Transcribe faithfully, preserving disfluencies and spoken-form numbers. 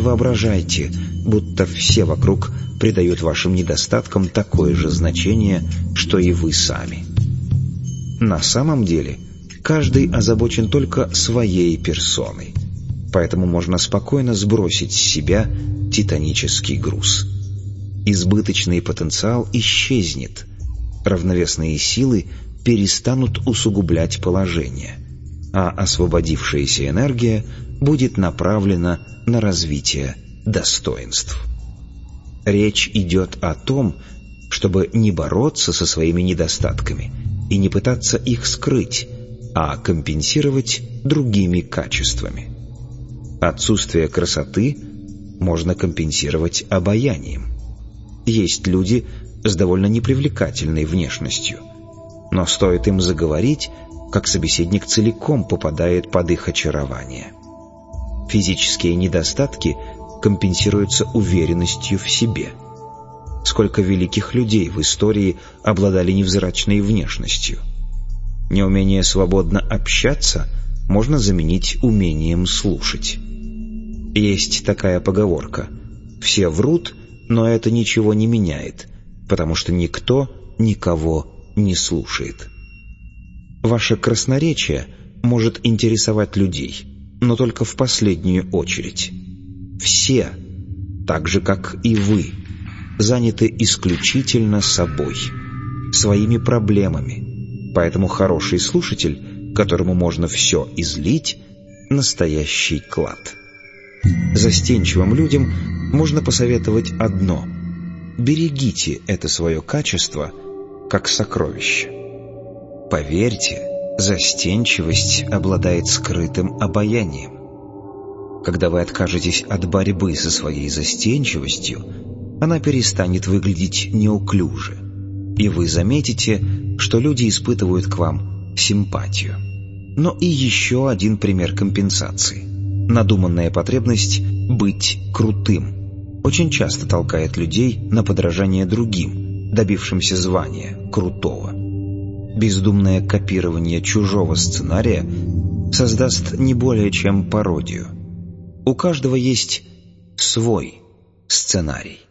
Не воображайте, будто все вокруг придают вашим недостаткам такое же значение, что и вы сами. На самом деле, каждый озабочен только своей персоной, поэтому можно спокойно сбросить с себя титанический груз. Избыточный потенциал исчезнет, равновесные силы перестанут усугублять положение, а освободившаяся энергия будет направлена на развитие достоинств. Речь идет о том, чтобы не бороться со своими недостатками и не пытаться их скрыть, а компенсировать другими качествами. Отсутствие красоты можно компенсировать обаянием. Есть люди с довольно непривлекательной внешностью, но стоит им заговорить, как собеседник целиком попадает под их очарование. Физические недостатки компенсируются уверенностью в себе. Сколько великих людей в истории обладали невзрачной внешностью. Неумение свободно общаться можно заменить умением слушать. Есть такая поговорка: «Все врут, но это ничего не меняет, потому что никто никого не слушает». Ваше красноречие может интересовать людей, но только в последнюю очередь. Все, так же как и вы, заняты исключительно собой, своими проблемами, поэтому хороший слушатель, которому можно все излить, настоящий клад. Застенчивым людям можно посоветовать одно: берегите это свое качество как сокровище. Поверьте, застенчивость обладает скрытым обаянием. Когда вы откажетесь от борьбы со своей застенчивостью, она перестанет выглядеть неуклюже, и вы заметите, что люди испытывают к вам симпатию. Но и еще один пример компенсации. Надуманная потребность быть крутым очень часто толкает людей на подражание другим, добившимся звания крутого. Бездумное копирование чужого сценария создаст не более чем пародию. У каждого есть свой сценарий.